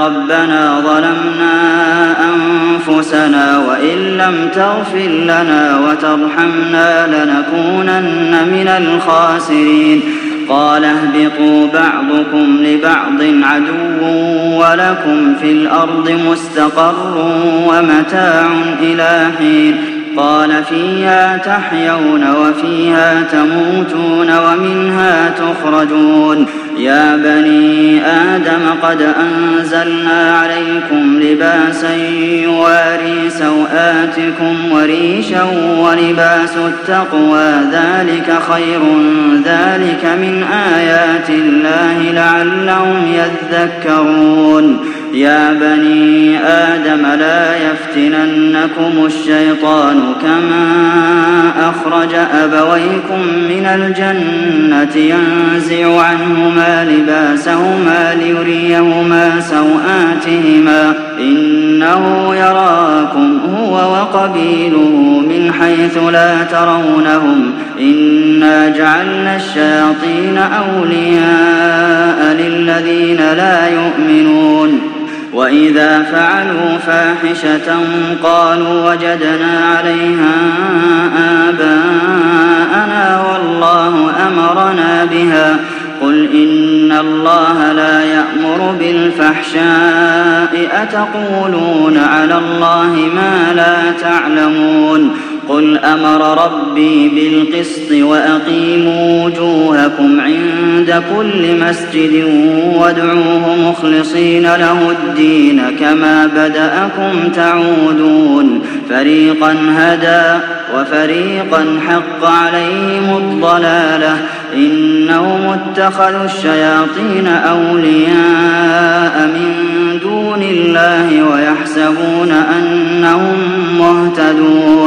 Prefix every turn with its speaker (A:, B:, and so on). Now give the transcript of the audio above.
A: ربنا ظلمنا أنفسنا وإن لم تغفر لنا وترحمنا لنكونن من الخاسرين قال اهبطوا بعضكم لبعض عدو ولكم في الأرض مستقر ومتاع إلى حين قال فيها تحيون وفيها تموتون ومنها تخرجون يا بني آدم قد أنزلنا عليكم لباسا يواري سوآتكم وريشا ولباس التقوى ذلك خير ذلك من آيات الله لعلهم يذكرون يا بني آدم لا يفتننكم الشيطان كما أخرج أبويكم من الجنة ينزع عنهما لباسهما ليريهما سوآتهما إنه يراكم هو وقبيله من حيث لا ترونهم إنا جعلنا الشياطين أولياء للذين لا يؤمنون وإذا فعلوا فاحشة قالوا وجدنا عليها آباءنا والله أمرنا بها قل إن الله لا يأمر بالفحشاء أتقولون على الله ما لا تعلمون قل أمر ربي بالقسط وأقيموا وجوهكم عند كل مسجد وادعوه مخلصين له الدين كما بدأكم تعودون فريقا هدى وفريقا حق عليهم الضلالة إنهم اتخذوا الشياطين أولياء من دون الله ويحسبون أنهم مهتدون